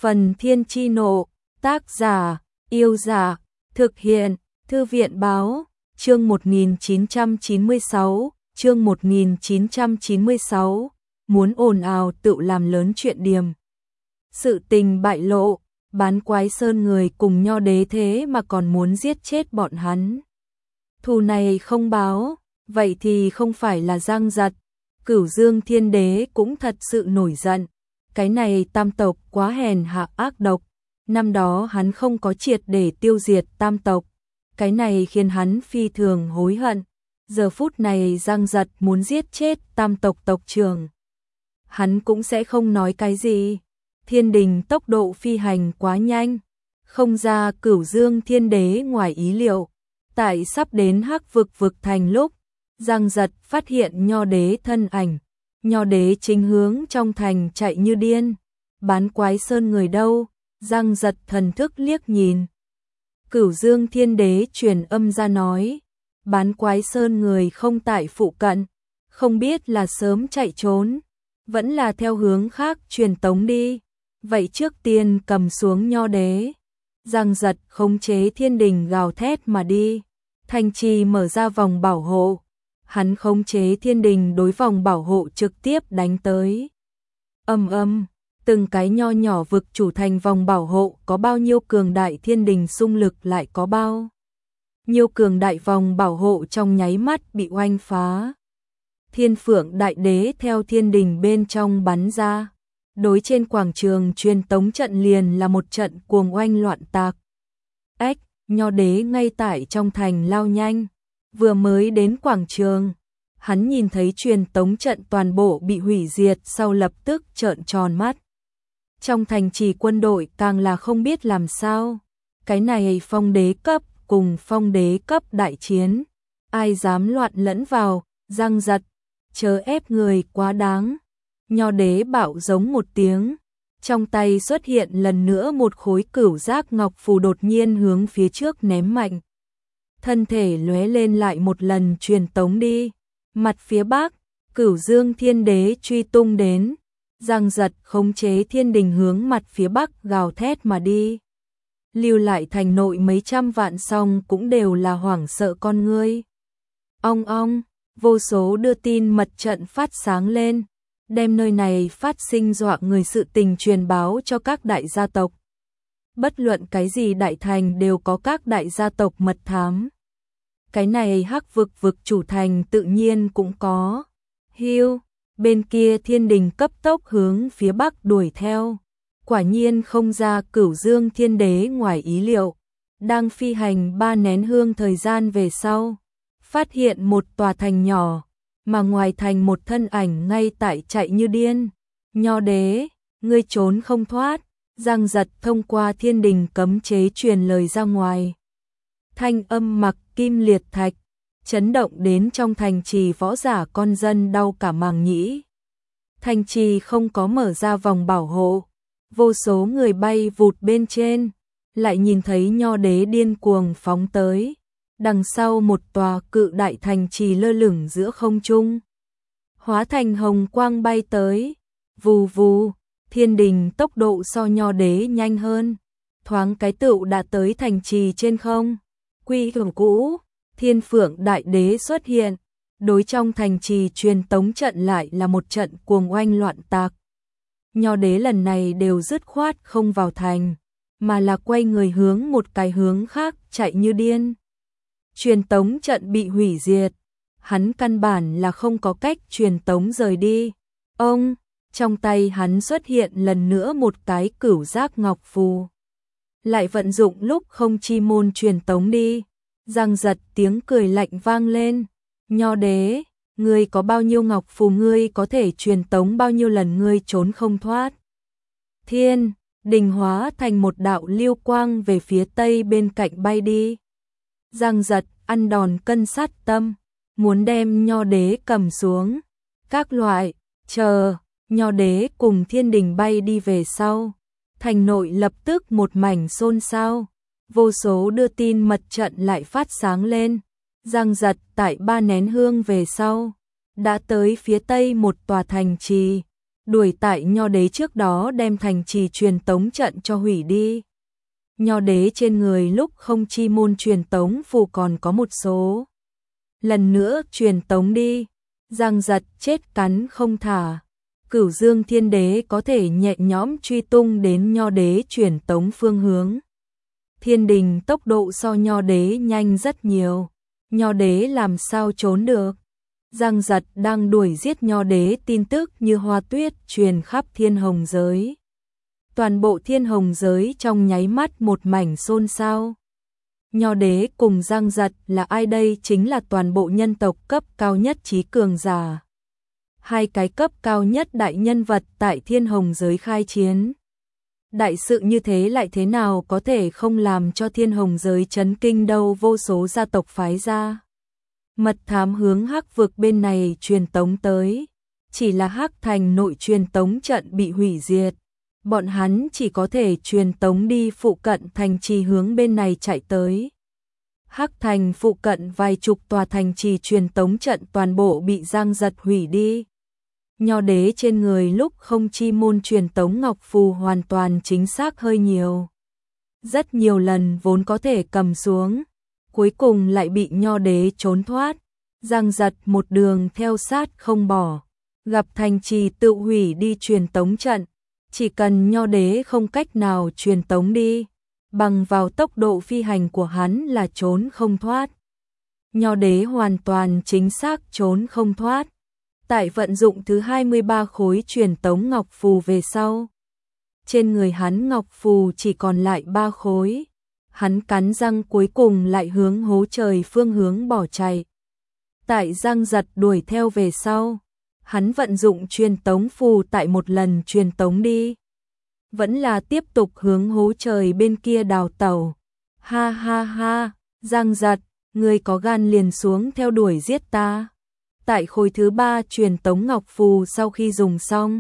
Phần Thiên Chi Nộ, tác giả, Yêu Giả, thực hiện, Thư viện Báo, chương 1996, muốn ồn ào tự làm lớn chuyện điềm. Sự tình bại lộ, Bán Quái Sơn người cùng Nho Đế thế mà còn muốn giết chết bọn hắn. Thù này không báo, vậy thì không phải là Giang Giật. Cửu Dương Thiên Đế cũng thật sự nổi giận. Cái này Tam tộc quá hèn hạ ác độc. Năm đó hắn không có triệt để tiêu diệt Tam tộc. Cái này khiến hắn phi thường hối hận. Giờ phút này Giang Giật muốn giết chết Tam tộc tộc trưởng. Hắn cũng sẽ không nói cái gì. Thiên đình tốc độ phi hành quá nhanh. Không ra Cửu Dương Thiên Đế ngoài ý liệu. Tại sắp đến Hắc Vực vực thành lúc, Giang Giật phát hiện Nho Đế thân ảnh. Nho Đế chính hướng trong thành chạy như điên. Bán Quái Sơn người đâu? Giang Giật thần thức liếc nhìn. Cửu Dương Thiên Đế truyền âm ra nói, Bán Quái Sơn người không tại phụ cận, không biết là sớm chạy trốn, vẫn là theo hướng khác truyền tống đi. Vậy trước tiên cầm xuống Nho Đế. Giang Giật khống chế thiên đình gào thét mà đi. Thành trì mở ra vòng bảo hộ. Hắn khống chế thiên đình đối vòng bảo hộ trực tiếp đánh tới. Từng cái nho nhỏ vực chủ thành vòng bảo hộ có bao nhiêu cường đại, thiên đình xung lực lại có bao nhiêu cường đại, vòng bảo hộ trong nháy mắt bị oanh phá. Thiên Phượng Đại Đế theo thiên đình bên trong bắn ra. Đối trên quảng trường truyền tống trận liền là một trận cuồng oanh loạn tạc. Nho Đế ngay tại trong thành lao nhanh. Vừa mới đến quảng trường, hắn nhìn thấy truyền tống trận toàn bộ bị hủy diệt, sau lập tức trợn tròn mắt. Trong thành trì quân đội càng là không biết làm sao. Cái này phong đế cấp cùng phong đế cấp đại chiến, ai dám loạn lẫn vào. Giang Giật, chớ ép người quá đáng. Nho Đế bạo giống một tiếng. Trong tay xuất hiện lần nữa một khối cửu giác ngọc phù, đột nhiên hướng phía trước ném mạnh. Thân thể lóe lên lại một lần truyền tống đi. Mặt phía bắc, Cửu Dương Thiên Đế truy tung đến. Giang Giật khống chế thiên đình hướng mặt phía bắc gào thét mà đi. Lưu lại thành nội mấy trăm vạn song cũng đều là hoảng sợ con ngươi. Ong ong, vô số đưa tin mật trận phát sáng lên, đem nơi này phát sinh dọa người sự tình truyền báo cho các đại gia tộc. Bất luận cái gì đại thành đều có các đại gia tộc mật thám. Cái này Hắc Vực vực chủ thành tự nhiên cũng có. Bên kia thiên đình cấp tốc hướng phía bắc đuổi theo. Quả nhiên không ra Cửu Dương Thiên Đế ngoài ý liệu. Đang phi hành 3 nén hương thời gian về sau, phát hiện một tòa thành nhỏ, mà ngoài thành một thân ảnh ngay tại chạy như điên. Nho Đế, ngươi trốn không thoát. Giang Giật thông qua thiên đình cấm chế truyền lời ra ngoài. Thanh âm mặc kim liệt thạch, chấn động đến trong thành trì võ giả con dân đau cả màng nhĩ. Thành trì không có mở ra vòng bảo hộ, vô số người bay vụt bên trên, lại nhìn thấy Nho Đế điên cuồng phóng tới. Đằng sau một tòa cự đại thành trì lơ lửng giữa không trung, hóa thành hồng quang bay tới. Vù vù, thiên đình tốc độ so Nho Đế nhanh hơn, thoáng cái tựu đã tới thành trì trên không. Quy củ cũ, Thiên Phượng Đại Đế xuất hiện, đối trong thành trì truyền tống trận lại là một trận cuồng oanh loạn tạc. Nho Đế lần này đều dứt khoát không vào thành, mà là quay người hướng một cái hướng khác chạy như điên. Truyền tống trận bị hủy diệt, hắn căn bản là không có cách truyền tống rời đi. Trong tay hắn xuất hiện lần nữa một cái cửu giác ngọc phù, lại vận dụng lúc không chi môn truyền tống đi. Giang Giật tiếng cười lạnh vang lên. Nho Đế, ngươi có bao nhiêu ngọc phù, ngươi có thể truyền tống bao nhiêu lần, ngươi trốn không thoát. Thiên đình hóa thành một đạo lưu quang về phía tây bên cạnh bay đi. Giang Giật ăn đòn cân sát tâm, muốn đem Nho Đế cầm xuống. Các loại, chờ, Nho Đế cùng thiên đình bay đi về sau, thành nội lập tức một mảnh xôn xao. Vô số đưa tin mật trận lại phát sáng lên. Giang Giật tại 3 nén hương về sau, đã tới phía tây một tòa thành trì. đuổi tại Nho đế trước đó đem thành trì truyền tống trận cho hủy đi. Nho đế trên người lúc không chi môn truyền tống phù còn có một số. Lần nữa truyền tống đi, Giang Giật chết cắn không thả. Cửu Dương Thiên Đế có thể nhẹ nhõm truy tung đến Nho đế truyền tống phương hướng. Thiên Đình tốc độ so Nho đế nhanh rất nhiều, Nho đế làm sao trốn được. Giang Giật đang đuổi giết Nho đế, tin tức như hoa tuyết truyền khắp Thiên Hồng giới. Toàn bộ Thiên Hồng giới trong nháy mắt một mảnh xôn xao. Nho đế cùng Giang Giật là ai đây? Chính là toàn bộ nhân tộc cấp cao nhất trí cường giả. Hai cái cấp cao nhất đại nhân vật tại Thiên Hồng giới khai chiến. Đại sự như thế lại thế nào có thể không làm cho Thiên Hồng giới chấn kinh đâu, vô số gia tộc phái ra. Mật thám hướng Hắc vực bên này truyền tống tới. Chỉ là Hắc thành nội truyền tống trận bị hủy diệt. Bọn hắn chỉ có thể truyền tống đi phụ cận thành trì hướng bên này chạy tới. Hắc thành phụ cận vài chục tòa thành trì truyền tống trận toàn bộ bị Giang Giật hủy đi. Nho đế trên người lúc không chi môn truyền tống ngọc phù hoàn toàn chính xác hơi nhiều. Rất nhiều lần vốn có thể cầm xuống, cuối cùng lại bị Nho đế trốn thoát. Giang Giật một đường theo sát không bỏ, gặp thành trì tự hủy đi truyền tống trận. Chỉ cần Nho đế không cách nào truyền tống đi, bằng vào tốc độ phi hành của hắn là trốn không thoát. Nho đế hoàn toàn chính xác trốn không thoát. Tại vận dụng thứ 23 khối truyền tống ngọc phù về sau, trên người hắn ngọc phù chỉ còn lại 3 khối. Hắn cắn răng cuối cùng lại hướng hố trời phương hướng bỏ chạy. Tại Giang Giật đuổi theo về sau, hắn vận dụng truyền tống phù tại một lần truyền tống đi, vẫn là tiếp tục hướng hố trời bên kia đào tẩu. Ha ha ha, Giang Giật, ngươi có gan liền xuống theo đuổi giết ta. Tại khối thứ 3 truyền tống ngọc phù sau khi dùng xong,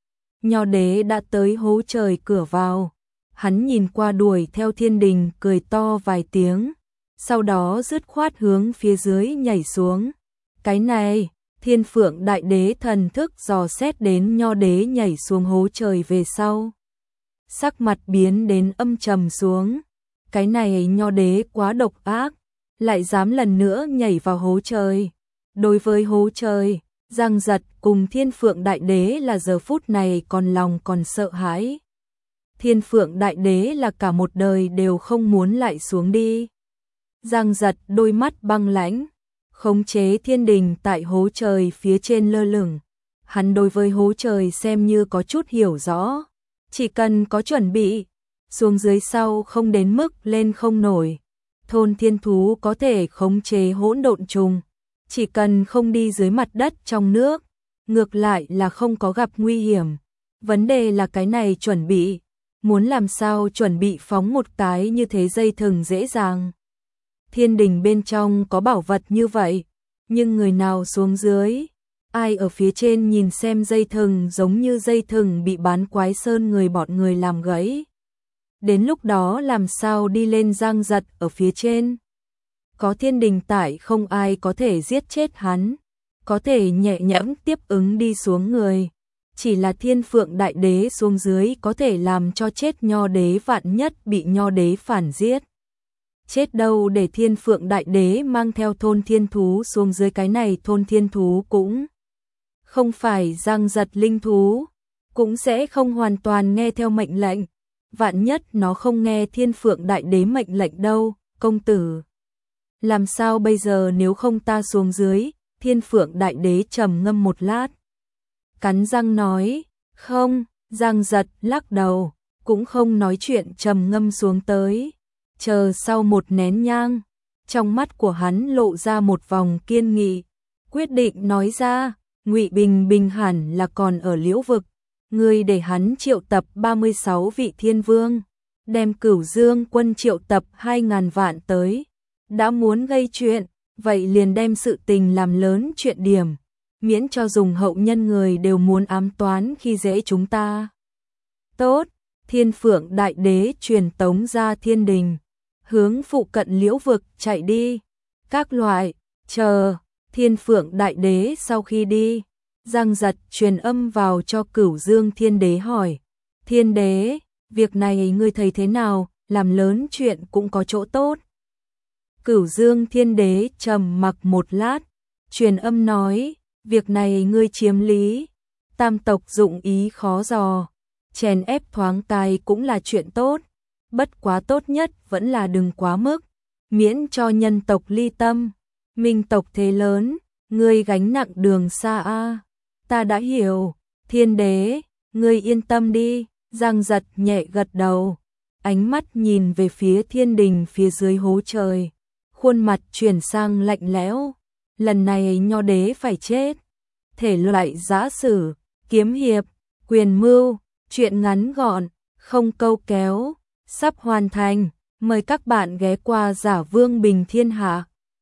Nho đế đã tới hố trời cửa vào. Hắn nhìn qua đuổi theo Thiên Đình cười to vài tiếng, sau đó dứt khoát hướng phía dưới nhảy xuống. Cái này, Thiên Phượng Đại Đế thần thức dò xét đến Nho đế nhảy xuống hố trời về sau. Sắc mặt biến đến âm trầm xuống. Cái này Nho đế quá độc ác, lại dám lần nữa nhảy vào hố trời. Đối với hố trời, Giang Giật cùng Thiên Phượng Đại Đế là giờ phút này còn lòng còn sợ hãi. Thiên Phượng Đại Đế là cả một đời đều không muốn lại xuống đi. Giang Giật đôi mắt băng lãnh, khống chế Thiên Đình tại hố trời phía trên lơ lửng. Hắn đối với hố trời xem như có chút hiểu rõ, chỉ cần có chuẩn bị, xuống dưới sau không đến mức lên không nổi. Thôn thiên thú có thể khống chế hỗn độn trùng, chỉ cần không đi dưới mặt đất trong nước, ngược lại là không có gặp nguy hiểm. Vấn đề là cái này chuẩn bị, muốn làm sao chuẩn bị phóng một cái như thế dây thừng dễ dàng. Thiên Đình bên trong có bảo vật như vậy, nhưng người nào xuống dưới, ai ở phía trên nhìn xem dây thừng giống như dây thừng bị bán quái sơn người bọn người làm gãy. Đến lúc đó làm sao đi lên. Giang Giật ở phía trên. Có Thiên Đình tại không ai có thể giết chết hắn, có thể nhẹ nhõm tiếp ứng đi xuống người. Chỉ là Thiên Phượng Đại Đế xuống dưới có thể làm cho chết Nho đế, vạn nhất bị Nho đế phản giết. Chết đâu để Thiên Phượng Đại Đế mang theo thôn thiên thú xuống dưới, cái này thôn thiên thú cũng không phải Giang Giật linh thú, cũng sẽ không hoàn toàn nghe theo mệnh lệnh. Vạn nhất nó không nghe Thiên Phượng Đại Đế mệnh lệnh đâu, công tử. Làm sao bây giờ nếu không ta xuống dưới? Thiên Phượng Đại Đế trầm ngâm một lát, cắn răng nói, không. Giang Giật lắc đầu, cũng không nói chuyện, trầm ngâm xuống tới. Chờ sau một nén nhang, trong mắt của hắn lộ ra một vòng kiên nghị, quyết định nói ra, Ngụy Bình Bình hẳn là còn ở Liễu vực, ngươi để hắn triệu tập 36 vị thiên vương, đem Cửu Dương quân triệu tập 2.000 vạn tới. Đã muốn gây chuyện, vậy liền đem sự tình làm lớn chuyện điểm, miễn cho dùng hậu nhân người đều muốn ám toán khi dễ chúng ta. Tốt, Thiên Phượng Đại Đế truyền tống ra Thiên Đình, hướng phụ cận Liễu vực chạy đi. Các loại, chờ, Thiên Phượng Đại Đế sau khi đi, Giang Giật truyền âm vào cho Cửu Dương Thiên Đế hỏi, Thiên Đế, việc này ngươi thấy thế nào, làm lớn chuyện cũng có chỗ tốt. Cửu Dương Thiên Đế trầm mặc một lát, truyền âm nói, việc này ngươi chiếm lý, tam tộc dụng ý khó dò, chèn ép thoáng tài cũng là chuyện tốt, bất quá tốt nhất vẫn là đừng quá mức, miễn cho nhân tộc ly tâm, minh tộc thế lớn, ngươi gánh nặng đường xa a. Ta đã hiểu, Thiên Đế, ngươi yên tâm đi. Giang Giật nhẹ gật đầu, ánh mắt nhìn về phía thiên đình phía dưới hố trời, khuôn mặt chuyển sang lạnh lẽo. Lần này Nho đế phải chết. Thể loại giã sử, kiếm hiệp, quyền mưu, truyện ngắn gọn, không câu kéo, sắp hoàn thành. Mời các bạn ghé qua Giả Vương Bình Thiên Hạ.